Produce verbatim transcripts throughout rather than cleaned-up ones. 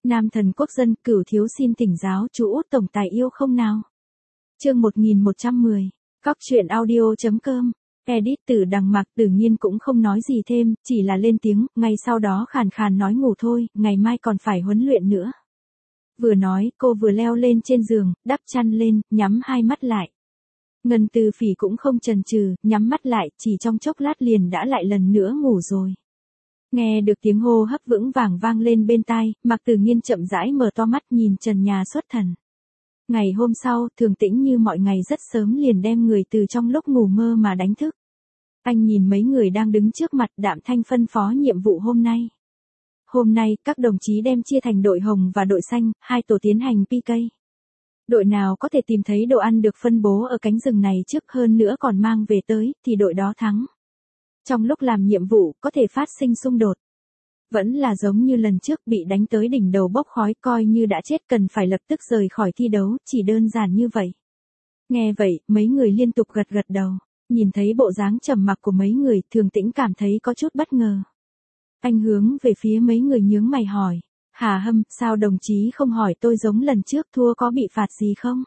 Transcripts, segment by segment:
Nam thần quốc dân, Cửu thiếu xin thỉnh giáo chú út tổng tài yêu không nào. Chương một nghìn một trăm mười. Cóc truyện audio.com. Edit từ Đằng Mạc Tử Nghiên cũng không nói gì thêm, chỉ là lên tiếng, ngay sau đó khàn khàn nói ngủ thôi, ngày mai còn phải huấn luyện nữa. Vừa nói, cô vừa leo lên trên giường, đắp chăn lên, nhắm hai mắt lại. Ngân Tư Phỉ cũng không chần chừ, nhắm mắt lại, chỉ trong chốc lát liền đã lại lần nữa ngủ rồi. Nghe được tiếng hô hấp vững vàng vang lên bên tai, Mạc Tử Nghiên chậm rãi mở to mắt nhìn trần nhà xuất thần. Ngày hôm sau, Thường Tĩnh như mọi ngày rất sớm liền đem người từ trong lúc ngủ mơ mà đánh thức. Anh nhìn mấy người đang đứng trước mặt, đạm thanh phân phó nhiệm vụ hôm nay. Hôm nay, các đồng chí đem chia thành đội hồng và đội xanh, hai tổ tiến hành pê ca. Đội nào có thể tìm thấy đồ ăn được phân bố ở cánh rừng này trước hơn nữa còn mang về tới, thì đội đó thắng. Trong lúc làm nhiệm vụ, có thể phát sinh xung đột. Vẫn là giống như lần trước bị đánh tới đỉnh đầu bốc khói, coi như đã chết cần phải lập tức rời khỏi thi đấu, chỉ đơn giản như vậy. Nghe vậy, mấy người liên tục gật gật đầu. Nhìn thấy bộ dáng trầm mặc của mấy người, Thường Tĩnh cảm thấy có chút bất ngờ. Anh hướng về phía mấy người nhướng mày hỏi. Hà Hâm, sao đồng chí không hỏi tôi giống lần trước thua có bị phạt gì không?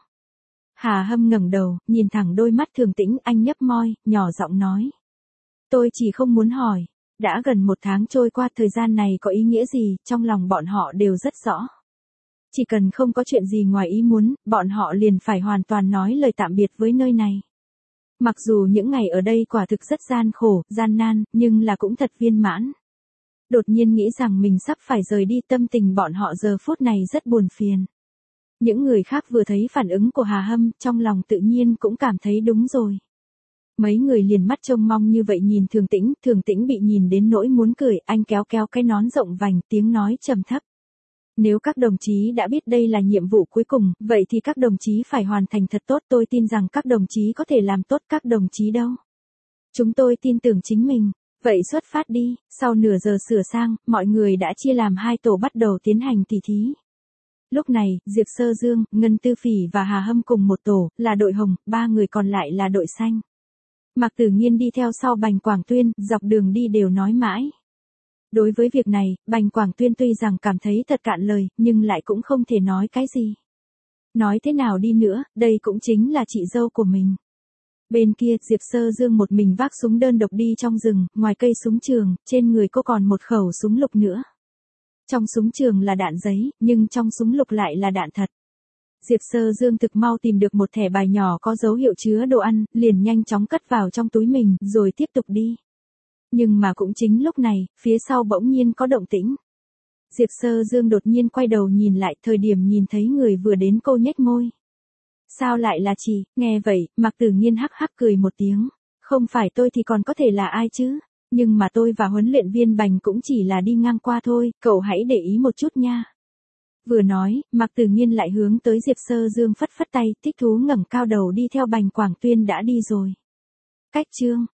Hà Hâm ngẩng đầu, nhìn thẳng đôi mắt Thường Tĩnh, anh nhấp môi, nhỏ giọng nói. Tôi chỉ không muốn hỏi. Đã gần một tháng trôi qua, thời gian này có ý nghĩa gì, trong lòng bọn họ đều rất rõ. Chỉ cần không có chuyện gì ngoài ý muốn, bọn họ liền phải hoàn toàn nói lời tạm biệt với nơi này. Mặc dù những ngày ở đây quả thực rất gian khổ, gian nan, nhưng là cũng thật viên mãn. Đột nhiên nghĩ rằng mình sắp phải rời đi, tâm tình bọn họ giờ phút này rất buồn phiền. Những người khác vừa thấy phản ứng của Hà Hâm, trong lòng tự nhiên cũng cảm thấy đúng rồi. Mấy người liền mắt trông mong như vậy nhìn Thường Tĩnh, Thường Tĩnh bị nhìn đến nỗi muốn cười, anh kéo kéo cái nón rộng vành, tiếng nói trầm thấp. Nếu các đồng chí đã biết đây là nhiệm vụ cuối cùng, vậy thì các đồng chí phải hoàn thành thật tốt, tôi tin rằng các đồng chí có thể làm tốt, các đồng chí đâu. Chúng tôi tin tưởng chính mình. Vậy xuất phát đi, sau nửa giờ sửa sang, mọi người đã chia làm hai tổ bắt đầu tiến hành tỉ thí. Lúc này, Diệp Sơ Dương, Ngân Tư Phỉ và Hà Hâm cùng một tổ, là đội hồng, ba người còn lại là đội xanh. Mạc Tử Nghiên đi theo sau Bành Quảng Tuyên, dọc đường đi đều nói mãi. Đối với việc này, Bành Quảng Tuyên tuy rằng cảm thấy thật cạn lời, nhưng lại cũng không thể nói cái gì. Nói thế nào đi nữa, đây cũng chính là chị dâu của mình. Bên kia, Diệp Sơ Dương một mình vác súng đơn độc đi trong rừng, ngoài cây súng trường, trên người cô còn một khẩu súng lục nữa. Trong súng trường là đạn giấy, nhưng trong súng lục lại là đạn thật. Diệp Sơ Dương thực mau tìm được một thẻ bài nhỏ có dấu hiệu chứa đồ ăn, liền nhanh chóng cất vào trong túi mình, rồi tiếp tục đi. Nhưng mà cũng chính lúc này, phía sau bỗng nhiên có động tĩnh. Diệp Sơ Dương đột nhiên quay đầu nhìn lại, thời điểm nhìn thấy người vừa đến cô nhếch môi. Sao lại là chị, nghe vậy, Mạc Tử Nghiên hắc hắc cười một tiếng. Không phải tôi thì còn có thể là ai chứ, nhưng mà tôi và huấn luyện viên Bành cũng chỉ là đi ngang qua thôi, cậu hãy để ý một chút nha. Vừa nói, Mạc Tử Nghiên lại hướng tới Diệp Sơ Dương phất phất tay, thích thú ngẩng cao đầu đi theo Bành Quảng Tuyên đã đi rồi. Cách chương.